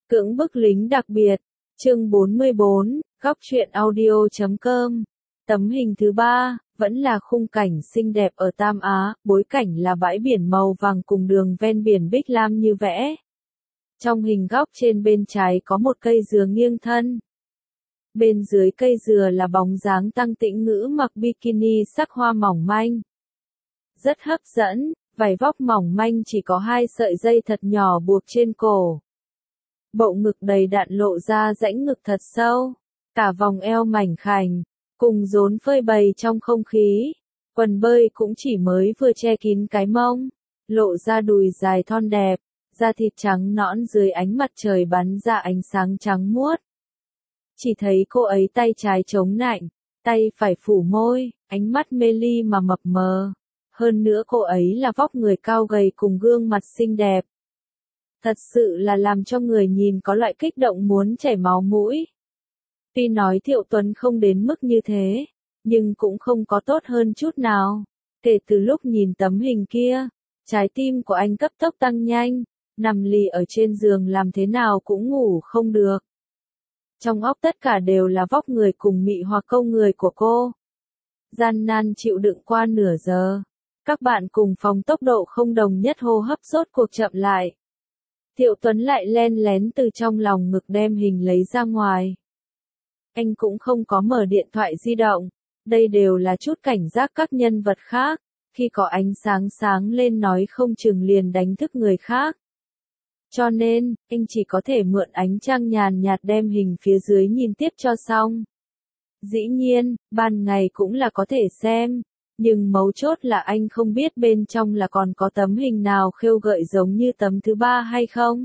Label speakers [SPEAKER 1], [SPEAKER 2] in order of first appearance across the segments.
[SPEAKER 1] Cưỡng bức lính đặc biệt, chương 44, góc truyện audio.com. Tấm hình thứ 3, vẫn là khung cảnh xinh đẹp ở Tam Á, bối cảnh là bãi biển màu vàng cùng đường ven biển Bích Lam như vẽ. Trong hình góc trên bên trái có một cây dừa nghiêng thân. Bên dưới cây dừa là bóng dáng Tăng Tĩnh Ngữ mặc bikini sắc hoa mỏng manh. Rất hấp dẫn, vải vóc mỏng manh chỉ có 2 sợi dây thật nhỏ buộc trên cổ. Bộ ngực đầy đặn lộ ra rãnh ngực thật sâu, cả vòng eo mảnh khảnh, cùng rốn phơi bày trong không khí. Quần bơi cũng chỉ mới vừa che kín cái mông, lộ ra đùi dài thon đẹp, da thịt trắng nõn dưới ánh mặt trời bắn ra ánh sáng trắng muốt. Chỉ thấy cô ấy tay trái chống nạnh, tay phải phủ môi, ánh mắt mê ly mà mập mờ. Hơn nữa cô ấy là vóc người cao gầy cùng gương mặt xinh đẹp. Thật sự là làm cho người nhìn có loại kích động muốn chảy máu mũi. Tuy nói Thiệu Tuấn không đến mức như thế, nhưng cũng không có tốt hơn chút nào. Kể từ lúc nhìn tấm hình kia, trái tim của anh cấp tốc tăng nhanh, nằm lì ở trên giường làm thế nào cũng ngủ không được. Trong óc tất cả đều là vóc người cùng mị hoặc câu người của cô. Gian nan chịu đựng qua nửa giờ. Các bạn cùng phòng tốc độ không đồng nhất hô hấp rốt cuộc chậm lại. Thiệu Tuấn lại len lén từ trong lòng ngực đem hình lấy ra ngoài. Anh cũng không có mở điện thoại di động. Đây đều là chút cảnh giác các nhân vật khác. Khi có ánh sáng sáng lên nói không chừng liền đánh thức người khác. Cho nên, anh chỉ có thể mượn ánh trăng nhàn nhạt đem hình phía dưới nhìn tiếp cho xong. Dĩ nhiên, ban ngày cũng là có thể xem. Nhưng mấu chốt là anh không biết bên trong là còn có tấm hình nào khêu gợi giống như tấm thứ 3 hay không.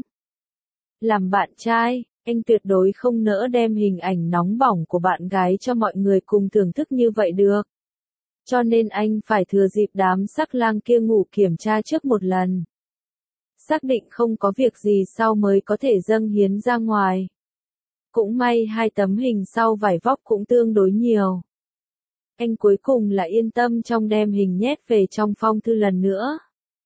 [SPEAKER 1] Làm bạn trai, anh tuyệt đối không nỡ đem hình ảnh nóng bỏng của bạn gái cho mọi người cùng thưởng thức như vậy được. Cho nên anh phải thừa dịp đám sắc lang kia ngủ kiểm tra trước một lần. Xác định không có việc gì sau mới có thể dâng hiến ra ngoài. Cũng may 2 tấm hình sau vải vóc cũng tương đối nhiều. Anh cuối cùng là yên tâm trong đem hình nhét về trong phong thư lần nữa.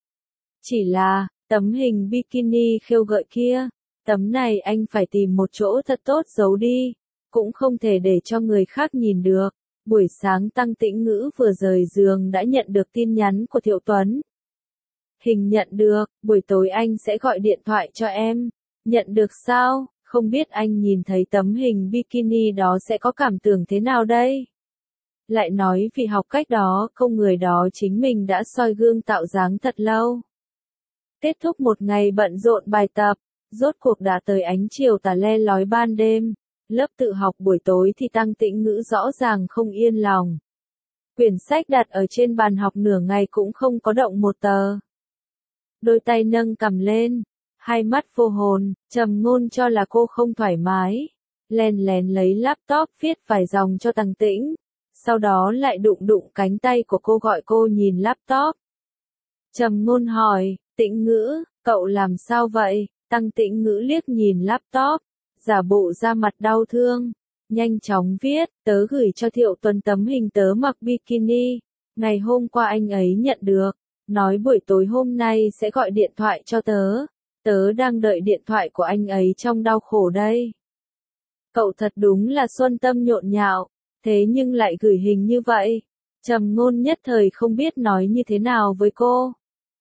[SPEAKER 1] Chỉ là, tấm hình bikini khêu gợi kia, tấm này anh phải tìm một chỗ thật tốt giấu đi, cũng không thể để cho người khác nhìn được. Buổi sáng Tăng Tĩnh Ngữ vừa rời giường đã nhận được tin nhắn của Thiệu Tuấn. Hình nhận được, buổi tối anh sẽ gọi điện thoại cho em. Nhận được sao? Không biết anh nhìn thấy tấm hình bikini đó sẽ có cảm tưởng thế nào đây? Lại nói vì học cách đó, không người đó chính mình đã soi gương tạo dáng thật lâu. Kết thúc một ngày bận rộn bài tập, rốt cuộc đã tới ánh chiều tà le lói ban đêm. Lớp tự học buổi tối thì Tăng Tĩnh Ngữ rõ ràng không yên lòng. Quyển sách đặt ở trên bàn học nửa ngày cũng không có động một tờ. Đôi tay nâng cầm lên, hai mắt vô hồn, Trầm Ngôn cho là cô không thoải mái. Len lén lấy laptop viết vài dòng cho Tăng Tĩnh. Sau đó lại đụng cánh tay của cô gọi cô nhìn laptop. Trầm Ngôn hỏi, Tĩnh Ngữ, cậu làm sao vậy? Tăng Tĩnh Ngữ liếc nhìn laptop, giả bộ ra mặt đau thương. Nhanh chóng viết, tớ gửi cho Thiệu Tuấn tấm hình tớ mặc bikini. Ngày hôm qua anh ấy nhận được, nói buổi tối hôm nay sẽ gọi điện thoại cho tớ. Tớ đang đợi điện thoại của anh ấy trong đau khổ đây. Cậu thật đúng là xuân tâm nhộn nhạo. Thế nhưng lại gửi hình như vậy. Trầm Ngôn nhất thời không biết nói như thế nào với cô.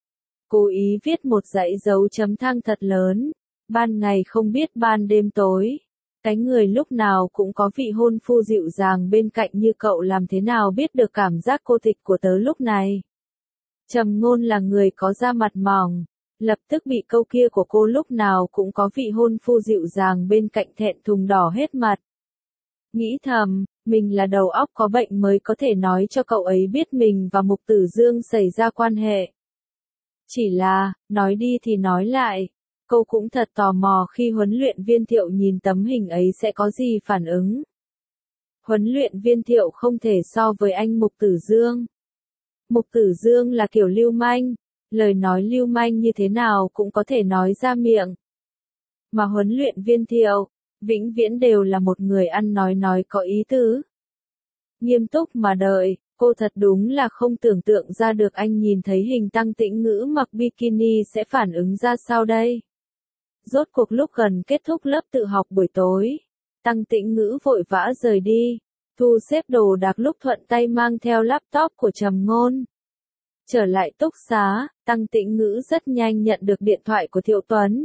[SPEAKER 1] Cố ý viết một dãy dấu chấm than thật lớn. Ban ngày không biết ban đêm tối. Cái người lúc nào cũng có vị hôn phu dịu dàng bên cạnh như cậu làm thế nào biết được cảm giác cô tịch của tớ lúc này. Trầm Ngôn là người có da mặt mỏng. Lập tức bị câu kia của cô lúc nào cũng có vị hôn phu dịu dàng bên cạnh thẹn thùng đỏ hết mặt. Nghĩ thầm, mình là đầu óc có bệnh mới có thể nói cho cậu ấy biết mình và Mục Tử Dương xảy ra quan hệ. Chỉ là, nói đi thì nói lại, cô cũng thật tò mò khi huấn luyện viên Thiệu nhìn tấm hình ấy sẽ có gì phản ứng. Huấn luyện viên Thiệu không thể so với anh Mục Tử Dương. Mục Tử Dương là kiểu lưu manh, lời nói lưu manh như thế nào cũng có thể nói ra miệng. Mà huấn luyện viên Thiệu, vĩnh viễn đều là một người ăn nói có ý tứ. Nghiêm túc mà đợi, cô thật đúng là không tưởng tượng ra được anh nhìn thấy hình Tăng Tĩnh Ngữ mặc bikini sẽ phản ứng ra sao đây. Rốt cuộc lúc gần kết thúc lớp tự học buổi tối, Tăng Tĩnh Ngữ vội vã rời đi, thu xếp đồ đạc lúc thuận tay mang theo laptop của Trầm Ngôn. Trở lại túc xá, Tăng Tĩnh Ngữ rất nhanh nhận được điện thoại của Thiệu Tuấn.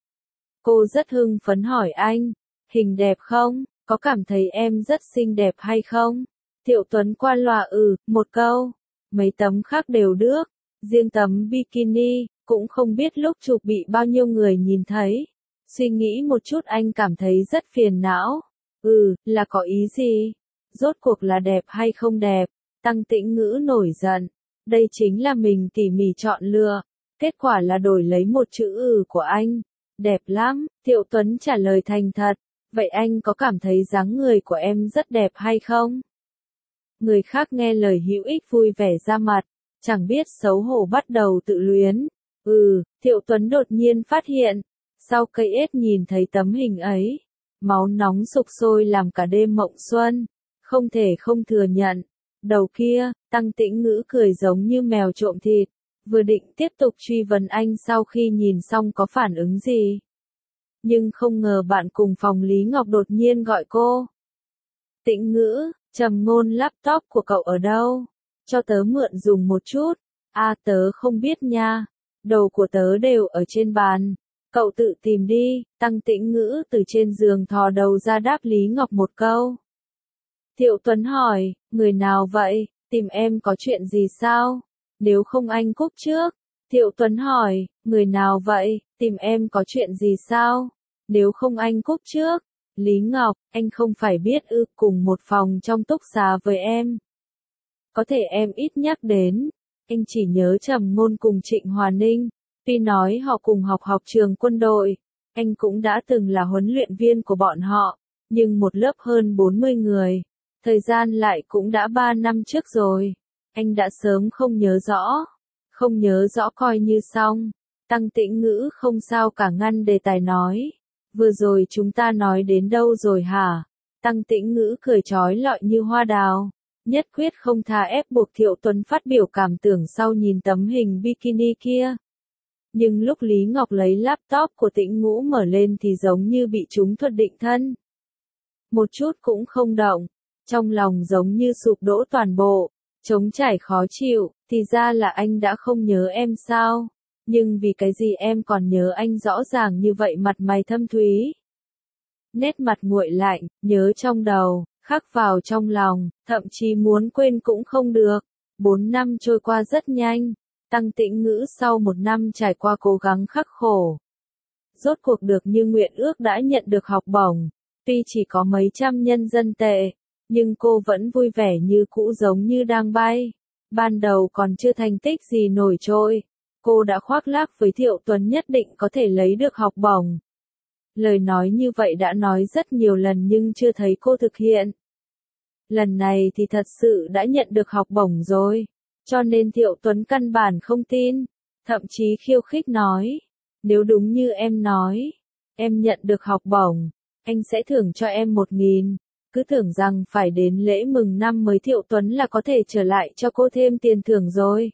[SPEAKER 1] Cô rất hưng phấn hỏi anh, hình đẹp không, có cảm thấy em rất xinh đẹp hay không? Thiệu Tuấn qua loa một câu, mấy tấm khác đều đước, riêng tấm bikini, cũng không biết lúc chụp bị bao nhiêu người nhìn thấy. Suy nghĩ một chút anh cảm thấy rất phiền não. Là có ý gì? Rốt cuộc là đẹp hay không đẹp? Tăng Tĩnh Ngữ nổi giận. Đây chính là mình tỉ mỉ chọn lựa. Kết quả là đổi lấy một chữ của anh. Đẹp lắm, Thiệu Tuấn trả lời thành thật. Vậy anh có cảm thấy dáng người của em rất đẹp hay không? Người khác nghe lời hữu ích vui vẻ ra mặt, chẳng biết xấu hổ bắt đầu tự luyến. Thiệu Tuấn đột nhiên phát hiện, sau cây ếch nhìn thấy tấm hình ấy, máu nóng sục sôi làm cả đêm mộng xuân, không thể không thừa nhận. Đầu kia, Tăng Tĩnh Ngữ cười giống như mèo trộm thịt, vừa định tiếp tục truy vấn anh sau khi nhìn xong có phản ứng gì. Nhưng không ngờ bạn cùng phòng Lý Ngọc đột nhiên gọi cô. Tĩnh Ngữ, Trầm Ngôn laptop của cậu ở đâu? Cho tớ mượn dùng một chút. Tớ không biết nha. Đồ của tớ đều ở trên bàn. Cậu tự tìm đi. Tăng Tĩnh Ngữ từ trên giường thò đầu ra đáp Lý Ngọc một câu. Thiệu Tuấn hỏi, người nào vậy? Tìm em có chuyện gì sao? Nếu không anh cúp trước. Thiệu Tuấn hỏi, người nào vậy? Tìm em có chuyện gì sao? Nếu không anh cúp trước. Lý Ngọc, anh không phải biết cùng một phòng trong túc xá với em. Có thể em ít nhắc đến. Anh chỉ nhớ Trầm Ngôn cùng Trịnh Hòa Ninh. Tuy nói họ cùng học trường quân đội, anh cũng đã từng là huấn luyện viên của bọn họ, nhưng một lớp hơn 40 người. Thời gian lại cũng đã 3 năm trước rồi. Anh đã sớm không nhớ rõ. Không nhớ rõ coi như xong. Tăng Tĩnh Ngữ không sao cả ngăn đề tài nói. Vừa rồi chúng ta nói đến đâu rồi hả? Tăng Tĩnh Ngữ cười trói lọi như hoa đào. Nhất quyết không tha ép buộc Thiệu Tuấn phát biểu cảm tưởng sau nhìn tấm hình bikini kia. Nhưng lúc Lý Ngọc lấy laptop của Tĩnh Ngữ mở lên thì giống như bị trúng thuật định thân. Một chút cũng không động. Trong lòng giống như sụp đổ toàn bộ. Trống trải khó chịu, thì ra là anh đã không nhớ em sao? Nhưng vì cái gì em còn nhớ anh rõ ràng như vậy mặt mày thâm thúy? Nét mặt nguội lạnh, nhớ trong đầu, khắc vào trong lòng, thậm chí muốn quên cũng không được. 4 năm trôi qua rất nhanh, Tăng Tĩnh Ngữ sau 1 năm trải qua cố gắng khắc khổ. Rốt cuộc được như nguyện ước đã nhận được học bổng, tuy chỉ có mấy trăm nhân dân tệ, nhưng cô vẫn vui vẻ như cũ giống như đang bay. Ban đầu còn chưa thành tích gì nổi trội, cô đã khoác lác với Thiệu Tuấn nhất định có thể lấy được học bổng. Lời nói như vậy đã nói rất nhiều lần nhưng chưa thấy cô thực hiện. Lần này thì thật sự đã nhận được học bổng rồi, cho nên Thiệu Tuấn căn bản không tin, thậm chí khiêu khích nói, nếu đúng như em nói, em nhận được học bổng, anh sẽ thưởng cho em 1.000, cứ tưởng rằng phải đến lễ mừng năm mới Thiệu Tuấn là có thể trở lại cho cô thêm tiền thưởng rồi.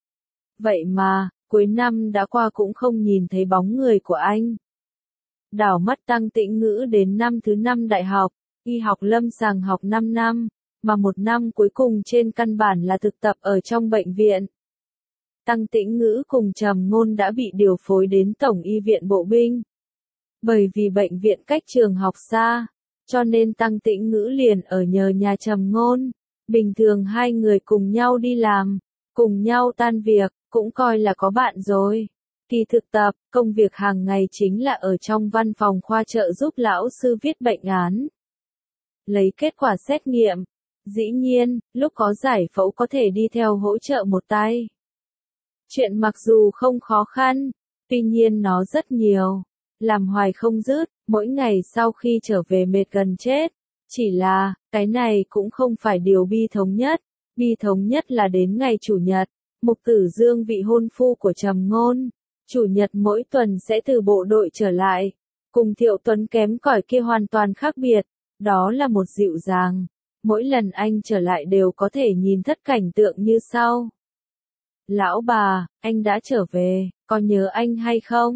[SPEAKER 1] Vậy mà, cuối năm đã qua cũng không nhìn thấy bóng người của anh. Đảo mắt Tăng Tĩnh Ngữ đến năm thứ 5 đại học, y học lâm sàng học 5 năm, mà 1 năm cuối cùng trên căn bản là thực tập ở trong bệnh viện. Tăng Tĩnh Ngữ cùng Trầm Ngôn đã bị điều phối đến Tổng y viện Bộ binh. Bởi vì bệnh viện cách trường học xa, cho nên Tăng Tĩnh Ngữ liền ở nhờ nhà Trầm Ngôn. Bình thường hai người cùng nhau đi làm, cùng nhau tan việc, cũng coi là có bạn rồi. Kỳ thực tập, công việc hàng ngày chính là ở trong văn phòng khoa trợ giúp lão sư viết bệnh án. Lấy kết quả xét nghiệm. Dĩ nhiên, lúc có giải phẫu có thể đi theo hỗ trợ một tay. Chuyện mặc dù không khó khăn, tuy nhiên nó rất nhiều. Làm hoài không dứt, mỗi ngày sau khi trở về mệt gần chết. Chỉ là, cái này cũng không phải điều bi thống nhất. Bi thống nhất là đến ngày Chủ nhật, Mục Tử Dương vị hôn phu của Trầm Ngôn. Chủ nhật mỗi tuần sẽ từ bộ đội trở lại. Cùng Thiệu Tuấn kém cỏi kia hoàn toàn khác biệt. Đó là một dịu dàng. Mỗi lần anh trở lại đều có thể nhìn thất cảnh tượng như sau. Lão bà, anh đã trở về, có nhớ anh hay không?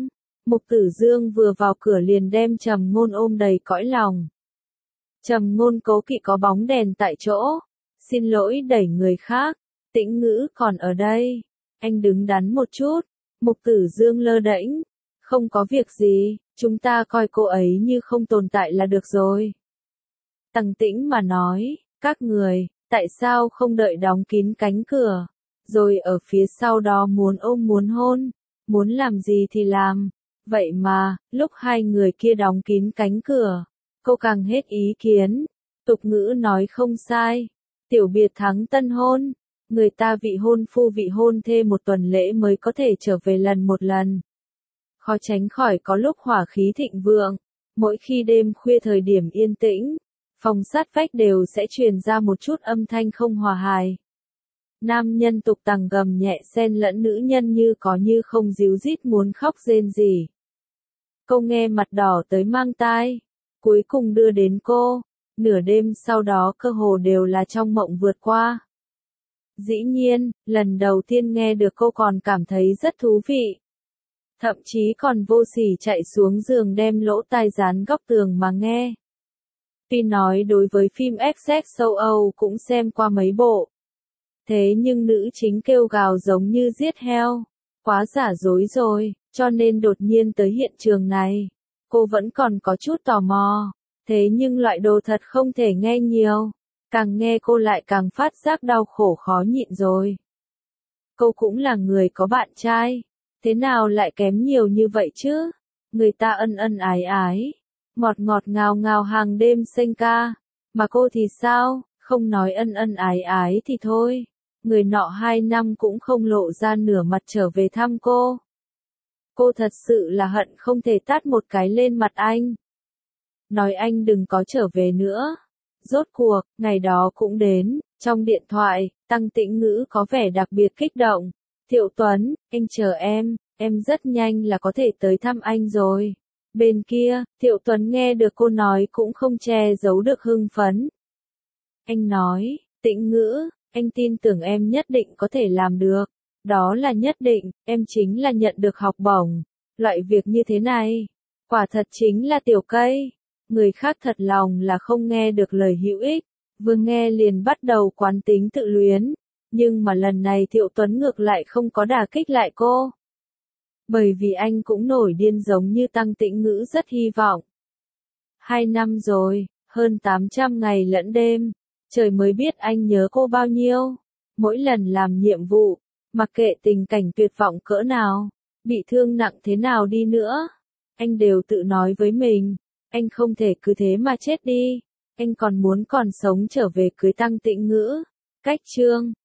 [SPEAKER 1] Mục Tử Dương vừa vào cửa liền đem Trầm Ngôn ôm đầy cõi lòng. Trầm Ngôn cố kỵ có bóng đèn tại chỗ. Xin lỗi đẩy người khác. Tĩnh Ngữ còn ở đây. Anh đứng đắn một chút. Mục Tử Dương lơ đễnh. Không có việc gì, chúng ta coi cô ấy như không tồn tại là được rồi. Tằng Tĩnh mà nói, các người, tại sao không đợi đóng kín cánh cửa, rồi ở phía sau đó muốn ôm muốn hôn, muốn làm gì thì làm. Vậy mà, lúc hai người kia đóng kín cánh cửa, cô càng hết ý kiến. Tục ngữ nói không sai, tiểu biệt thắng tân hôn, người ta vị hôn phu vị hôn thê một tuần lễ mới có thể trở về lần một lần. Khó tránh khỏi có lúc hỏa khí thịnh vượng, mỗi khi đêm khuya thời điểm yên tĩnh, phòng sát vách đều sẽ truyền ra một chút âm thanh không hòa hài. Nam nhân tục tằng gầm nhẹ xen lẫn nữ nhân như có như không ríu rít muốn khóc rên rỉ. Cô nghe mặt đỏ tới mang tai, cuối cùng đưa đến cô, nửa đêm sau đó cơ hồ đều là trong mộng vượt qua. Dĩ nhiên, lần đầu tiên nghe được cô còn cảm thấy rất thú vị. Thậm chí còn vô sỉ chạy xuống giường đem lỗ tai dán góc tường mà nghe. Tuy nói đối với phim XX châu Âu cũng xem qua mấy bộ. Thế nhưng nữ chính kêu gào giống như giết heo. Quá giả dối rồi, cho nên đột nhiên tới hiện trường này. Cô vẫn còn có chút tò mò. Thế nhưng loại đồ thật không thể nghe nhiều. Càng nghe cô lại càng phát giác đau khổ khó nhịn rồi. Cô cũng là người có bạn trai. Thế nào lại kém nhiều như vậy chứ? Người ta ân ân ái ái. Ngọt ngọt ngào ngào hàng đêm xanh ca. Mà cô thì sao? Không nói ân ân ái ái thì thôi. Người nọ 2 năm cũng không lộ ra nửa mặt trở về thăm cô. Cô thật sự là hận không thể tát một cái lên mặt anh. Nói anh đừng có trở về nữa. Rốt cuộc, ngày đó cũng đến. Trong điện thoại, Tăng Tĩnh Ngữ có vẻ đặc biệt kích động. Thiệu Tuấn, anh chờ em rất nhanh là có thể tới thăm anh rồi. Bên kia, Thiệu Tuấn nghe được cô nói cũng không che giấu được hưng phấn. Anh nói, Tĩnh Ngữ, anh tin tưởng em nhất định có thể làm được. Đó là nhất định, em chính là nhận được học bổng. Loại việc như thế này, quả thật chính là tiểu cây. Người khác thật lòng là không nghe được lời hữu ích, vừa nghe liền bắt đầu quán tính tự luyến. Nhưng mà lần này Thiệu Tuấn ngược lại không có đả kích lại cô. Bởi vì anh cũng nổi điên giống như Tăng Tĩnh Ngữ rất hy vọng. 2 năm rồi, hơn 800 ngày lẫn đêm, trời mới biết anh nhớ cô bao nhiêu. Mỗi lần làm nhiệm vụ, mặc kệ tình cảnh tuyệt vọng cỡ nào, bị thương nặng thế nào đi nữa, anh đều tự nói với mình, anh không thể cứ thế mà chết đi, anh còn muốn còn sống trở về cưới Tăng Tĩnh Ngữ. Cách chương